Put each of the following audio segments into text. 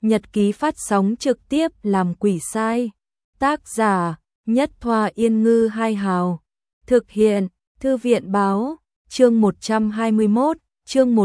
nhật ký phát sóng trực tiếp làm quỷ sai. Tác giả Nhất Thoa Yên Ngư Hai Hào. Thực hiện Thư viện Báo. Chương 121, chương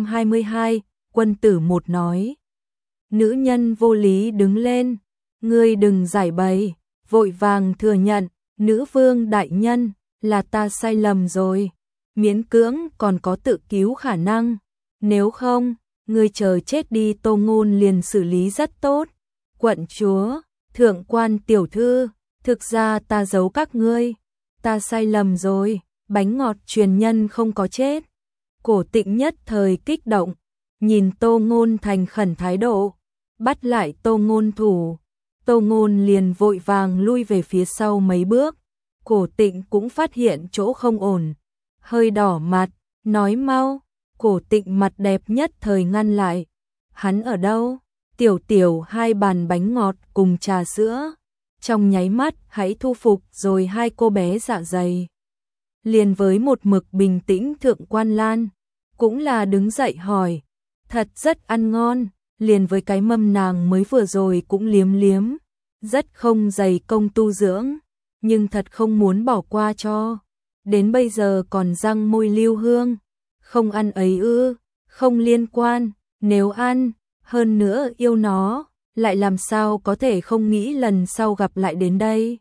122, Quân tử một nói. Nữ nhân vô lý đứng lên, ngươi đừng giải bày, vội vàng thừa nhận, nữ vương đại nhân, là ta sai lầm rồi, miễn cưỡng còn có tự cứu khả năng, nếu không, ngươi chờ chết đi. Tô Ngôn liền xử lý rất tốt. Quận chúa, thượng quan tiểu thư, thực ra ta giấu các ngươi, ta sai lầm rồi, bánh ngọt truyền nhân không có chết. Cổ Tịnh nhất thời kích động, nhìn Tô Ngôn thành khẩn thái độ, bắt lại Tô Ngôn thủ. Tô Ngôn liền vội vàng lui về phía sau mấy bước. Cổ Tịnh cũng phát hiện chỗ không ổn, hơi đỏ mặt, nói mau. Cổ Tịnh mặt đẹp nhất thời ngăn lại. Hắn ở đâu? Tiểu tiểu 2 bàn bánh ngọt cùng trà sữa. Trong nháy mắt hãy thu phục rồi 2 cô bé dạ dày. Liền với một mực bình tĩnh thượng quan Lan, cũng là đứng dậy hỏi. Thật rất ăn ngon, liền với cái mâm nàng mới vừa rồi cũng liếm liếm. Rất không dày công tu dưỡng, nhưng thật không muốn bỏ qua cho. Đến bây giờ còn răng môi lưu hương. Không ăn ấy ư? Không liên quan, nếu ăn, hơn nữa yêu nó, lại làm sao có thể không nghĩ lần sau gặp lại đến đây.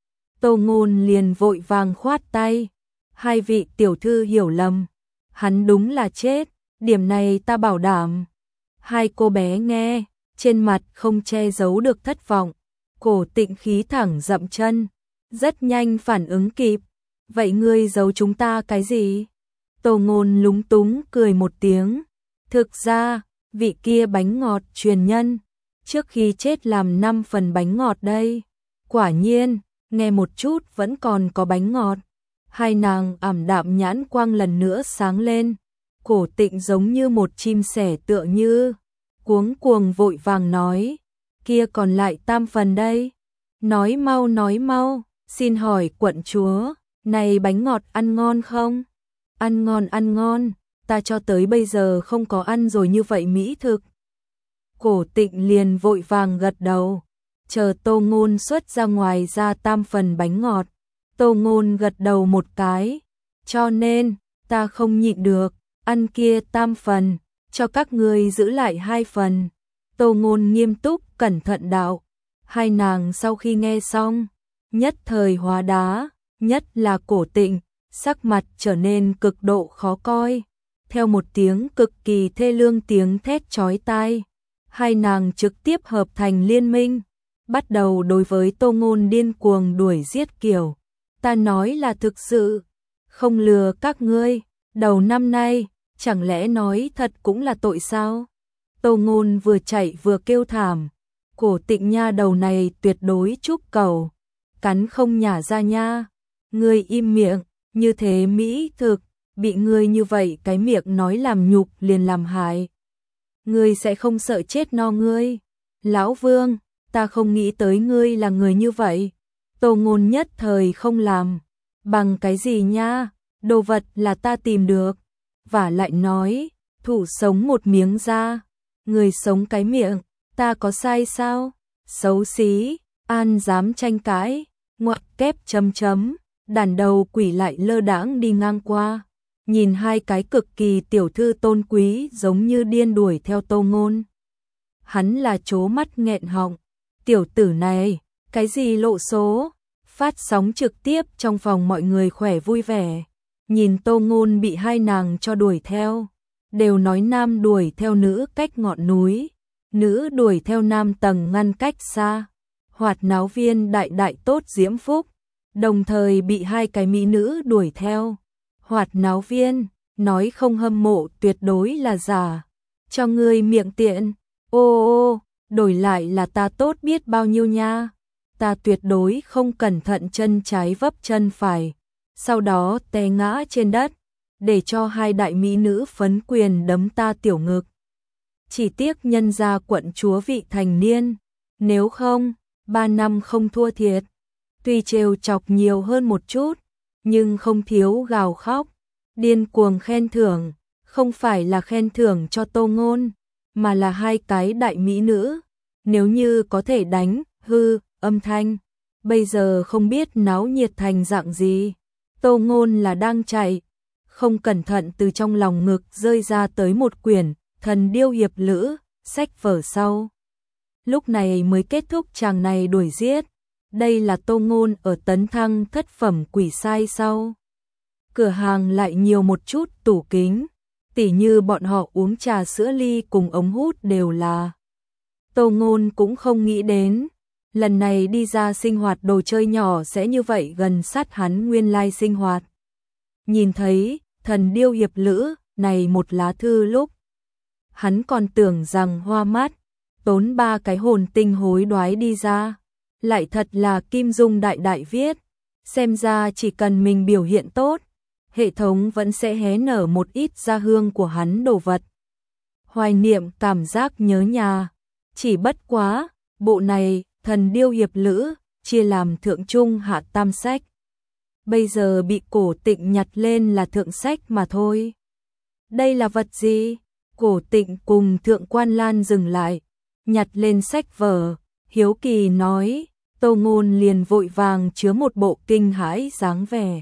Tô Ngôn liền vội vàng khoát tay. 2 vị tiểu thư hiểu lầm, hắn đúng là chết, điểm này ta bảo đảm. 2 cô bé nghe, trên mặt không che giấu được thất vọng. Cổ Tịnh khí thẳng dậm chân, rất nhanh phản ứng kịp. Vậy ngươi giấu chúng ta cái gì? Tô Ngôn lúng túng cười một tiếng. Thực ra, vị kia bánh ngọt truyền nhân, trước khi chết làm 5 phần bánh ngọt đây. Quả nhiên, nghe một chút vẫn còn có bánh ngọt. 2 nàng ảm đạm nhãn quang lần nữa sáng lên. Cổ Tịnh giống như một chim sẻ tựa như cuống cuồng vội vàng nói. Kia còn lại 3 phần đây. Nói mau, xin hỏi quận chúa, này bánh ngọt ăn ngon không? Ăn ngon, ta cho tới bây giờ không có ăn rồi như vậy mỹ thực. Cổ Tịnh liền vội vàng gật đầu, chờ Tô Ngôn xuất ra ngoài ra 3 phần bánh ngọt. Tô Ngôn gật đầu một cái, cho nên, ta không nhịn được, ăn kia 3 phần, cho các ngươi giữ lại 2 phần. Tô Ngôn nghiêm túc cẩn thận đạo. 2 nàng sau khi nghe xong, nhất thời hóa đá, nhất là Cổ Tịnh, sắc mặt trở nên cực độ khó coi. Theo một tiếng cực kỳ thê lương tiếng thét chói tai, 2 nàng trực tiếp hợp thành liên minh, bắt đầu đối với Tô Ngôn điên cuồng đuổi giết kiểu. Ta nói là thực sự, không lừa các ngươi, đầu năm nay, chẳng lẽ nói thật cũng là tội sao? Tô Ngôn vừa chạy vừa kêu thảm. Cổ Tịnh nha đầu này tuyệt đối trúc cầu, cắn không nhả ra nha. Ngươi im miệng, như thế mỹ thực, bị ngươi như vậy cái miệng nói làm nhục liền làm hại. Ngươi sẽ không sợ chết no ngươi. Lão Vương, ta không nghĩ tới ngươi là người như vậy. Tô Ngôn nhất thời không làm. Bằng cái gì nha, đồ vật là ta tìm được. Và lại nói, thủ sống một miếng da, người sống cái miệng, ta có sai sao? Xấu xí, an dám tranh cãi, ngoặc kép chấm chấm. Đàn đầu quỷ lại lơ đãng đi ngang qua, nhìn 2 cái cực kỳ tiểu thư tôn quý giống như điên đuổi theo Tô Ngôn. Hắn là trố mắt nghẹn họng, tiểu tử này, cái gì lộ số? Phát sóng trực tiếp trong phòng mọi người khỏe vui vẻ, nhìn Tô Ngôn bị 2 nàng cho đuổi theo, đều nói nam đuổi theo nữ cách ngọn núi, nữ đuổi theo nam tầng ngăn cách xa. Hoạt náo viên đại đại tốt diễm phúc, đồng thời bị 2 cái mỹ nữ đuổi theo. Hoạt náo viên, nói không hâm mộ tuyệt đối là giả. Cho ngươi miệng tiện, ô, đổi lại là ta tốt biết bao nhiêu nha. Ta tuyệt đối không cẩn thận chân trái vấp chân phải, sau đó té ngã trên đất, để cho 2 đại mỹ nữ phấn quyền đấm ta tiểu ngực. Chỉ tiếc nhân gia quận chúa vị thành niên, nếu không, 3 năm không thua thiệt. Tuy trêu chọc nhiều hơn một chút, nhưng không thiếu gào khóc, điên cuồng khen thưởng, không phải là khen thưởng cho Tô Ngôn, mà là 2 cái đại mỹ nữ, nếu như có thể đánh, hư, âm thanh, bây giờ không biết náo nhiệt thành dạng gì. Tô Ngôn là đang chạy, không cẩn thận từ trong lòng ngực rơi ra tới một quyển Thần Điêu Hiệp Lữ, sách vở sau. Lúc này mới kết thúc chàng này đuổi giết. Đây là Tô Ngôn ở tấn thăng thất phẩm quỷ sai sau. Cửa hàng lại nhiều một chút tủ kính, tỉ như bọn họ uống trà sữa ly cùng ống hút đều là. Tô Ngôn cũng không nghĩ đến, lần này đi ra sinh hoạt đồ chơi nhỏ sẽ như vậy gần sát hắn nguyên lai sinh hoạt. Nhìn thấy Thần Điêu Hiệp Lữ này một lá thư lúc, hắn còn tưởng rằng hoa mắt, tốn 3 cái hồn tinh hối đoái đi ra, lại thật là Kim Dung đại đại viết, xem ra chỉ cần mình biểu hiện tốt, hệ thống vẫn sẽ hé nở một ít gia hương của hắn đồ vật. Hoài niệm cảm giác nhớ nhà, chỉ bất quá, bộ này, Thần Điêu Hiệp Lữ, chia làm thượng trung hạ tam sách. Bây giờ bị Cổ Tịnh nhặt lên là thượng sách mà thôi. Đây là vật gì? Cổ Tịnh cùng Thượng Quan Lan dừng lại, nhặt lên sách vở, hiếu kỳ nói, Tô Ngôn liền vội vàng chứa một bộ kinh hãi dáng vẻ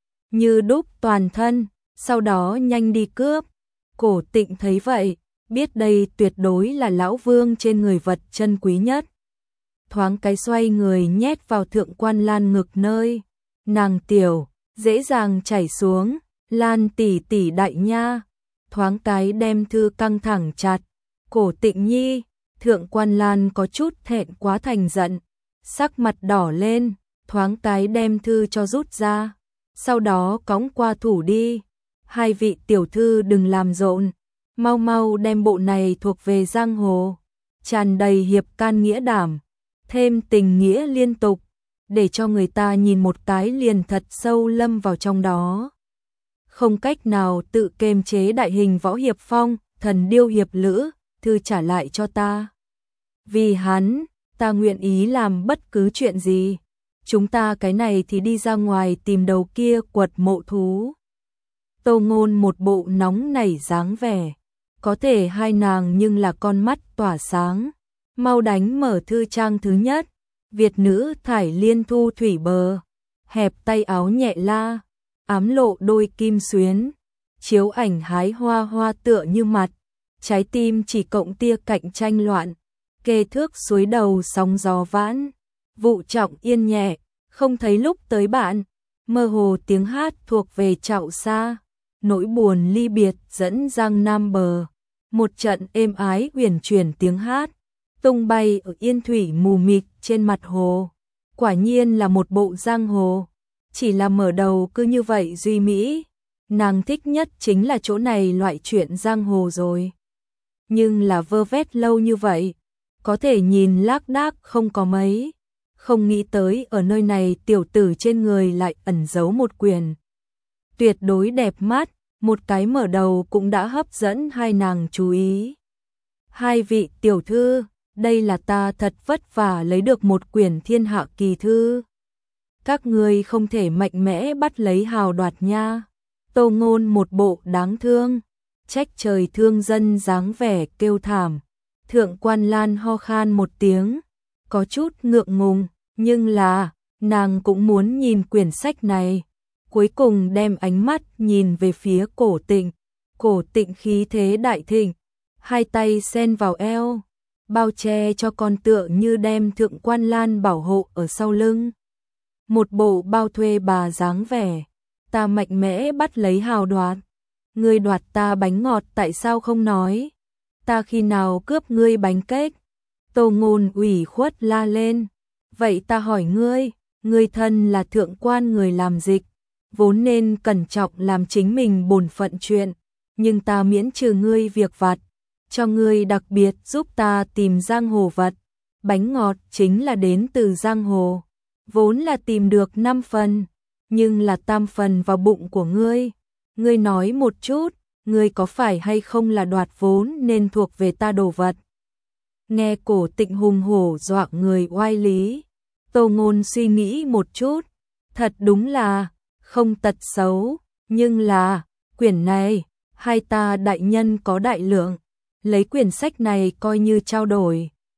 như đúc toàn thân, sau đó nhanh đi cướp. Cổ Tịnh thấy vậy, biết đây tuyệt đối là lão vương trên người vật chân quý nhất. Thoáng cái xoay người nhét vào Thượng Quan Lan ngực nơi nàng tiểu, dễ dàng chảy xuống, Lan tỷ tỷ đại nha. Thoáng cái đem thư căng thẳng chặt. Cổ Tịnh nhi, Thượng Quan Lan có chút thẹn quá thành giận, sắc mặt đỏ lên, thoáng cái đem thư cho rút ra, sau đó cõng qua thủ đi. Hai vị tiểu thư đừng làm rộn, mau mau đem bộ này thuộc về giang hồ, tràn đầy hiệp can nghĩa đảm, thêm tình nghĩa liên tục, để cho người ta nhìn một cái liền thật sâu lâm vào trong đó. Không cách nào tự kiềm chế đại hình võ hiệp phong, Thần Điêu Hiệp Lữ, thư trả lại cho ta. Vì hắn, ta nguyện ý làm bất cứ chuyện gì. Chúng ta cái này thì đi ra ngoài tìm đầu kia quật mộ thú. Tô Ngôn một bộ nóng nảy dáng vẻ, có thể hai nàng nhưng là con mắt tỏa sáng. Mau đánh mở thư trang thứ nhất, Việt nữ thải liên thu thủy bờ, hẹp tay áo nhẹ la, ám lộ đôi kim xuyến, chiếu ảnh hái hoa hoa tựa như mặt, trái tim chỉ cộng tia cạnh tranh loạn, kê thước suối đầu sóng gió vãn, vụ trọng yên nhẹ, không thấy lúc tới bạn, mơ hồ tiếng hát thuộc về trạo xa, nỗi buồn ly biệt dẫn giang nam bờ, một trận êm ái uyển chuyển tiếng hát, tung bay ở yên thủy mù mịt trên mặt hồ, quả nhiên là một bộ giang hồ. Chỉ là mở đầu cứ như vậy duy mỹ, nàng thích nhất chính là chỗ này loại chuyện giang hồ rồi. Nhưng là vơ vét lâu như vậy, có thể nhìn lác đác không có mấy, không nghĩ tới ở nơi này tiểu tử trên người lại ẩn giấu một quyền. Tuyệt đối đẹp mắt, một cái mở đầu cũng đã hấp dẫn hai nàng chú ý. Hai vị tiểu thư, đây là ta thật vất vả lấy được một quyển thiên hạ kỳ thư. Các ngươi không thể mạnh mẽ bắt lấy hào đoạt nha. Tô Ngôn một bộ đáng thương, trách trời thương dân dáng vẻ kêu thảm. Thượng Quan Lan ho khan một tiếng, có chút ngượng ngùng, nhưng là, nàng cũng muốn nhìn quyển sách này. Cuối cùng đem ánh mắt nhìn về phía Cổ Tịnh. Cổ Tịnh khí thế đại thịnh, hai tay xen vào eo, bao che cho con tựa như đem Thượng Quan Lan bảo hộ ở sau lưng. Một bộ bao thuê bà dáng vẻ, ta mạnh mẽ bắt lấy hào đoạt. Ngươi đoạt ta bánh ngọt tại sao không nói? Ta khi nào cướp ngươi bánh kếch? Tô Ngôn ủy khuất la lên. Vậy ta hỏi ngươi, ngươi thân là thượng quan người làm dịch, vốn nên cẩn trọng làm chính mình bổn phận chuyện, nhưng ta miễn trừ ngươi việc vặt, cho ngươi đặc biệt giúp ta tìm giang hồ vật. Bánh ngọt chính là đến từ giang hồ, vốn là tìm được 5 phần, nhưng là tam phần vào bụng của ngươi. Ngươi nói một chút, ngươi có phải hay không là đoạt vốn nên thuộc về ta đồ vật? Nghe Cổ Tịnh hùng hổ dọa người oai lý, Tô Ngôn suy nghĩ một chút, thật đúng là không tật xấu, nhưng là quyển này, hai ta đại nhân có đại lượng, lấy quyển sách này coi như trao đổi,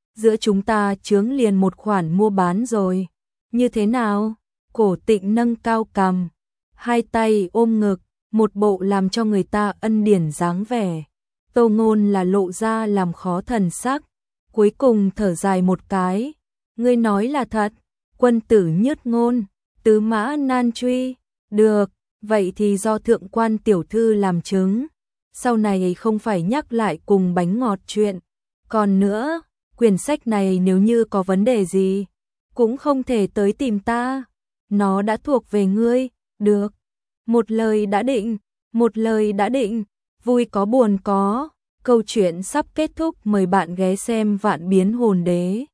giữa chúng ta chướng liền một khoản mua bán rồi. Như thế nào? Cổ Tịnh nâng cao cằm, hai tay ôm ngực, một bộ làm cho người ta ân điển dáng vẻ. Tô Ngôn là lộ ra làm khó thần sắc, cuối cùng thở dài một cái. Ngươi nói là thật? Quân tử nhất ngôn, tứ mã nan truy. Được, vậy thì do thượng quan tiểu thư làm chứng. Sau này không phải nhắc lại cùng bánh ngọt chuyện. Còn nữa, quyển sách này nếu như có vấn đề gì, cũng không thể tới tìm ta. Nó đã thuộc về ngươi, được. Một lời đã định, một lời đã định, vui có buồn có. Câu chuyện sắp kết thúc, mời bạn ghé xem Vạn Biến Hồn Đế.